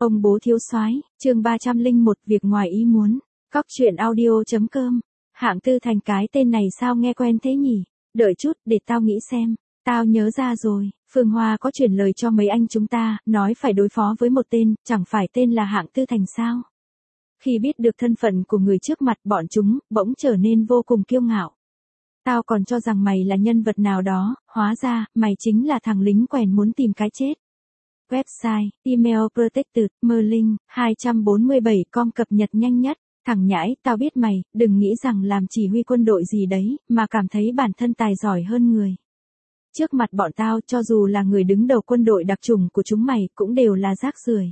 Ông bố thiếu soái, chương 301 việc ngoài ý muốn. Cóc truyện audio.com. Hạng Tư Thành, cái tên này sao nghe quen thế nhỉ? Đợi chút, để tao nghĩ xem. Tao nhớ ra rồi, Phương Hoa có chuyển lời cho mấy anh chúng ta, nói phải đối phó với một tên, chẳng phải tên là Hạng Tư Thành sao? Khi biết được thân phận của người trước mặt, bọn chúng bỗng trở nên vô cùng kiêu ngạo. Tao còn cho rằng mày là nhân vật nào đó, hóa ra, mày chính là thằng lính quèn muốn tìm cái chết. Website, email protected, Merlin, 247com cập nhật nhanh nhất. Thằng nhãi, tao biết mày, đừng nghĩ rằng làm chỉ huy quân đội gì đấy, mà cảm thấy bản thân tài giỏi hơn người. Trước mặt bọn tao, cho dù là người đứng đầu quân đội đặc chủng của chúng mày, cũng đều là rác rưởi.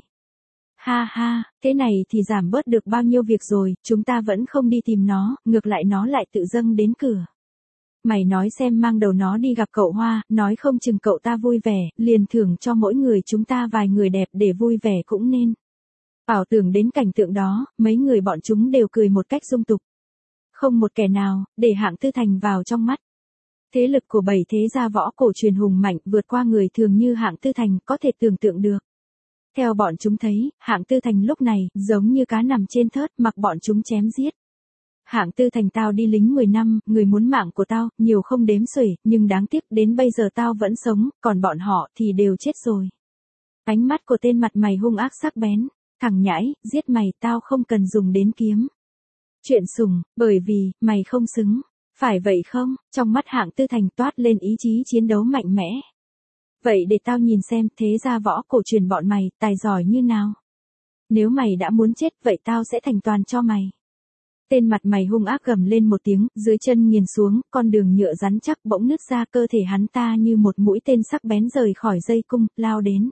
Ha ha, thế này thì giảm bớt được bao nhiêu việc rồi, chúng ta vẫn không đi tìm nó, ngược lại nó lại tự dâng đến cửa. Mày nói xem, mang đầu nó đi gặp cậu Hoa, nói không chừng cậu ta vui vẻ, liền thưởng cho mỗi người chúng ta vài người đẹp để vui vẻ cũng nên. Ảo tưởng đến cảnh tượng đó, mấy người bọn chúng đều cười một cách dung tục. Không một kẻ nào, để Hạng Tư Thành vào trong mắt. Thế lực của 7 thế gia võ cổ truyền hùng mạnh vượt qua người thường như Hạng Tư Thành có thể tưởng tượng được. Theo bọn chúng thấy, Hạng Tư Thành lúc này, giống như cá nằm trên thớt, mặc bọn chúng chém giết. Hạng Tư Thành, tao đi lính 10 năm, người muốn mạng của tao, nhiều không đếm xuể, nhưng đáng tiếc đến bây giờ tao vẫn sống, còn bọn họ thì đều chết rồi. Ánh mắt của tên mặt mày hung ác sắc bén. Thằng nhãi, giết mày, tao không cần dùng đến kiếm. Chuyện sùng, bởi vì, mày không xứng. Phải vậy không? Trong mắt Hạng Tư Thành toát lên ý chí chiến đấu mạnh mẽ. Vậy để tao nhìn xem thế gia võ cổ truyền bọn mày, tài giỏi như nào. Nếu mày đã muốn chết, vậy tao sẽ thành toàn cho mày. Tên mặt mày hung ác gầm lên một tiếng, dưới chân nghiền xuống, con đường nhựa rắn chắc bỗng nứt ra, cơ thể hắn ta như một mũi tên sắc bén rời khỏi dây cung, lao đến.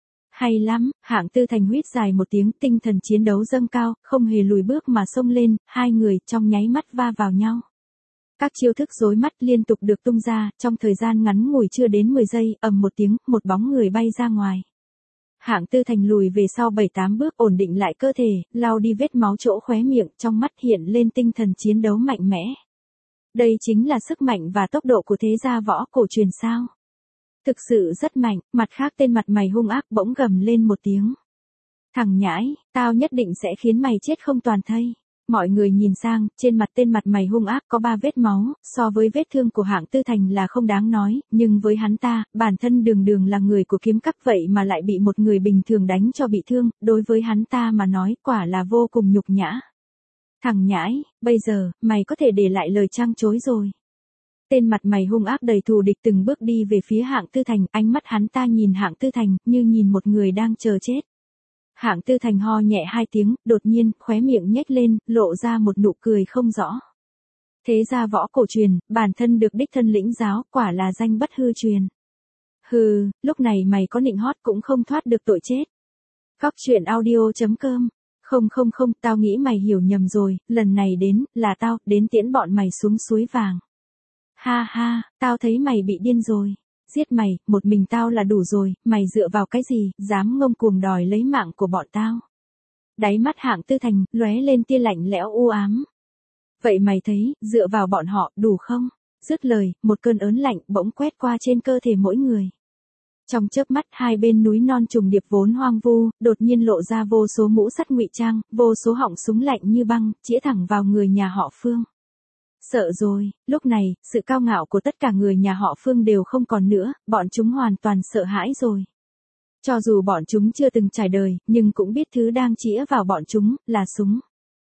Hay lắm, Hạng Tư Thành huýt dài một tiếng, tinh thần chiến đấu dâng cao, không hề lùi bước mà xông lên, hai người trong nháy mắt va vào nhau. Các chiêu thức rối mắt liên tục được tung ra, trong thời gian ngắn ngủi chưa đến 10 giây, ầm một tiếng, một bóng người bay ra ngoài. Hạng Tư Thành lùi về sau 7-8 bước, ổn định lại cơ thể, lau đi vết máu chỗ khóe miệng, trong mắt hiện lên tinh thần chiến đấu mạnh mẽ. Đây chính là sức mạnh và tốc độ của thế gia võ cổ truyền sao? Thực sự rất mạnh. Mặt khác, tên mặt mày hung ác bỗng gầm lên một tiếng. Thằng nhãi, tao nhất định sẽ khiến mày chết không toàn thây. Mọi người nhìn sang, trên mặt tên mặt mày hung ác có 3 vết máu, so với vết thương của Hạng Tư Thành là không đáng nói, nhưng với hắn ta, bản thân đường đường là người của kiếm các vậy mà lại bị một người bình thường đánh cho bị thương, đối với hắn ta mà nói quả là vô cùng nhục nhã. Thằng nhãi, bây giờ, mày có thể để lại lời trăng chối rồi. Tên mặt mày hung ác đầy thù địch từng bước đi về phía Hạng Tư Thành, ánh mắt hắn ta nhìn Hạng Tư Thành, như nhìn một người đang chờ chết. Hạng Tư Thành ho nhẹ 2 tiếng, đột nhiên, khóe miệng nhếch lên, lộ ra một nụ cười không rõ. Thế gia võ cổ truyền, bản thân được đích thân lĩnh giáo, quả là danh bất hư truyền. Hừ, lúc này mày có nịnh hót cũng không thoát được tội chết. Cóc truyện audio.com. Không, tao nghĩ mày hiểu nhầm rồi, lần này đến, là tao, đến tiễn bọn mày xuống suối vàng. Ha ha, tao thấy mày bị điên rồi. Giết mày, một mình tao là đủ rồi, mày dựa vào cái gì, dám ngông cuồng đòi lấy mạng của bọn tao. Đáy mắt Hạng Tư Thành, lóe lên tia lạnh lẽo u ám. Vậy mày thấy, dựa vào bọn họ, đủ không? Dứt lời, một cơn ớn lạnh bỗng quét qua trên cơ thể mỗi người. Trong chớp mắt, hai bên núi non trùng điệp vốn hoang vu, đột nhiên lộ ra vô số mũ sắt ngụy trang, vô số họng súng lạnh như băng, chĩa thẳng vào người nhà họ Phương. Sợ rồi, lúc này, sự cao ngạo của tất cả người nhà họ Phương đều không còn nữa, bọn chúng hoàn toàn sợ hãi rồi. Cho dù bọn chúng chưa từng trải đời, nhưng cũng biết thứ đang chĩa vào bọn chúng, là súng.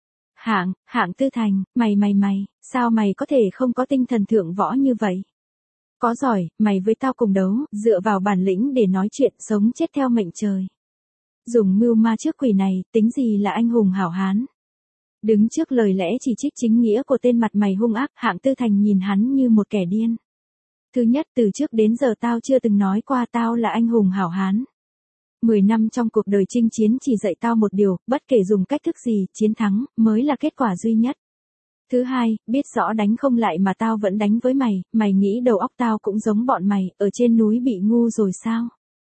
Hạng Tư Thành, mày, sao mày có thể không có tinh thần thượng võ như vậy? Có giỏi, mày với tao cùng đấu, dựa vào bản lĩnh để nói chuyện, sống chết theo mệnh trời. Dùng mưu ma trước quỷ này, tính gì là anh hùng hảo hán? Đứng trước lời lẽ chỉ trích chính nghĩa của tên mặt mày hung ác, Hạng Tư Thành nhìn hắn như một kẻ điên. Thứ nhất, từ trước đến giờ tao chưa từng nói qua tao là anh hùng hảo hán. 10 năm trong cuộc đời chinh chiến chỉ dạy tao một điều, bất kể dùng cách thức gì, chiến thắng, mới là kết quả duy nhất. Thứ hai, biết rõ đánh không lại mà tao vẫn đánh với mày, mày nghĩ đầu óc tao cũng giống bọn mày, ở trên núi bị ngu rồi sao?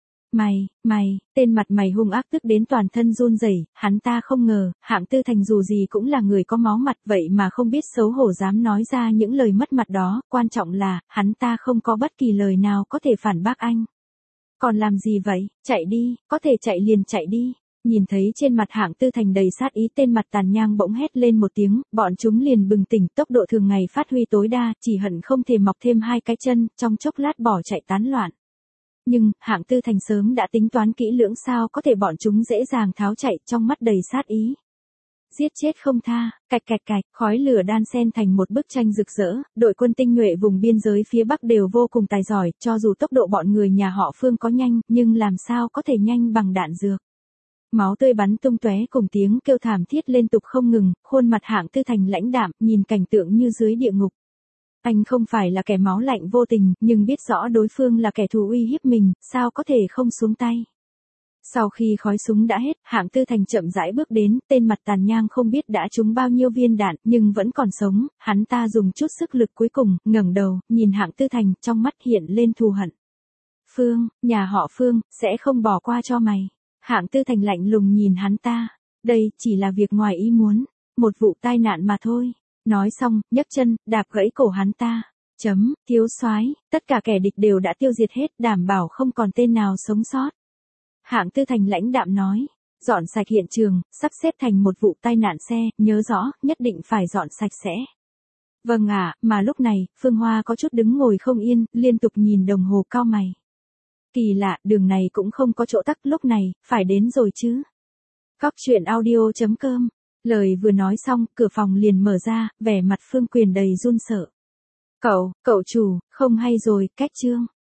Mày, tên mặt mày hung ác tức đến toàn thân run rẩy, hắn ta không ngờ, Hạng Tư Thành dù gì cũng là người có máu mặt vậy mà không biết xấu hổ dám nói ra những lời mất mặt đó, quan trọng là, hắn ta không có bất kỳ lời nào có thể phản bác anh. Còn làm gì vậy, chạy đi, có thể chạy liền chạy đi. Nhìn thấy trên mặt Hạng Tư Thành đầy sát ý, tên mặt Tàn Nhang bỗng hét lên một tiếng, bọn chúng liền bừng tỉnh, tốc độ thường ngày phát huy tối đa, chỉ hận không thể mọc thêm hai cái chân, trong chốc lát bỏ chạy tán loạn. Nhưng, Hạng Tư Thành sớm đã tính toán kỹ lưỡng, sao có thể bọn chúng dễ dàng tháo chạy, trong mắt đầy sát ý. Giết chết không tha, cạch cạch cạch, khói lửa đan xen thành một bức tranh rực rỡ, đội quân tinh nhuệ vùng biên giới phía Bắc đều vô cùng tài giỏi, cho dù tốc độ bọn người nhà họ Phương có nhanh, nhưng làm sao có thể nhanh bằng đạn dược. Máu tươi bắn tung tóe cùng tiếng kêu thảm thiết liên tục không ngừng, khuôn mặt Hạng Tư Thành lãnh đạm, nhìn cảnh tượng như dưới địa ngục. Anh không phải là kẻ máu lạnh vô tình, nhưng biết rõ đối phương là kẻ thù uy hiếp mình, sao có thể không xuống tay. Sau khi khói súng đã hết, Hạng Tư Thành chậm rãi bước đến, tên mặt Tàn Nhang không biết đã trúng bao nhiêu viên đạn, nhưng vẫn còn sống, hắn ta dùng chút sức lực cuối cùng, ngẩng đầu, nhìn Hạng Tư Thành, trong mắt hiện lên thù hận. Phương, nhà họ Phương, sẽ không bỏ qua cho mày. Hạng Tư Thành lạnh lùng nhìn hắn ta, đây chỉ là việc ngoài ý muốn, một vụ tai nạn mà thôi. Nói xong, nhấc chân, đạp gãy cổ hắn ta. Thiếu soái, tất cả kẻ địch đều đã tiêu diệt hết, đảm bảo không còn tên nào sống sót. Hạng Tư Thành lãnh đạm nói, dọn sạch hiện trường, sắp xếp thành một vụ tai nạn xe, nhớ rõ, nhất định phải dọn sạch sẽ. Vâng ạ, mà lúc này, Phương Hoa có chút đứng ngồi không yên, liên tục nhìn đồng hồ cau mày. Kỳ lạ, đường này cũng không có chỗ tắc, lúc này, phải đến rồi chứ. Cóc truyện audio.com. Lời vừa nói xong, cửa phòng liền mở ra, vẻ mặt Phương Quyền đầy run sợ. Cậu chủ, không hay rồi, cách chương.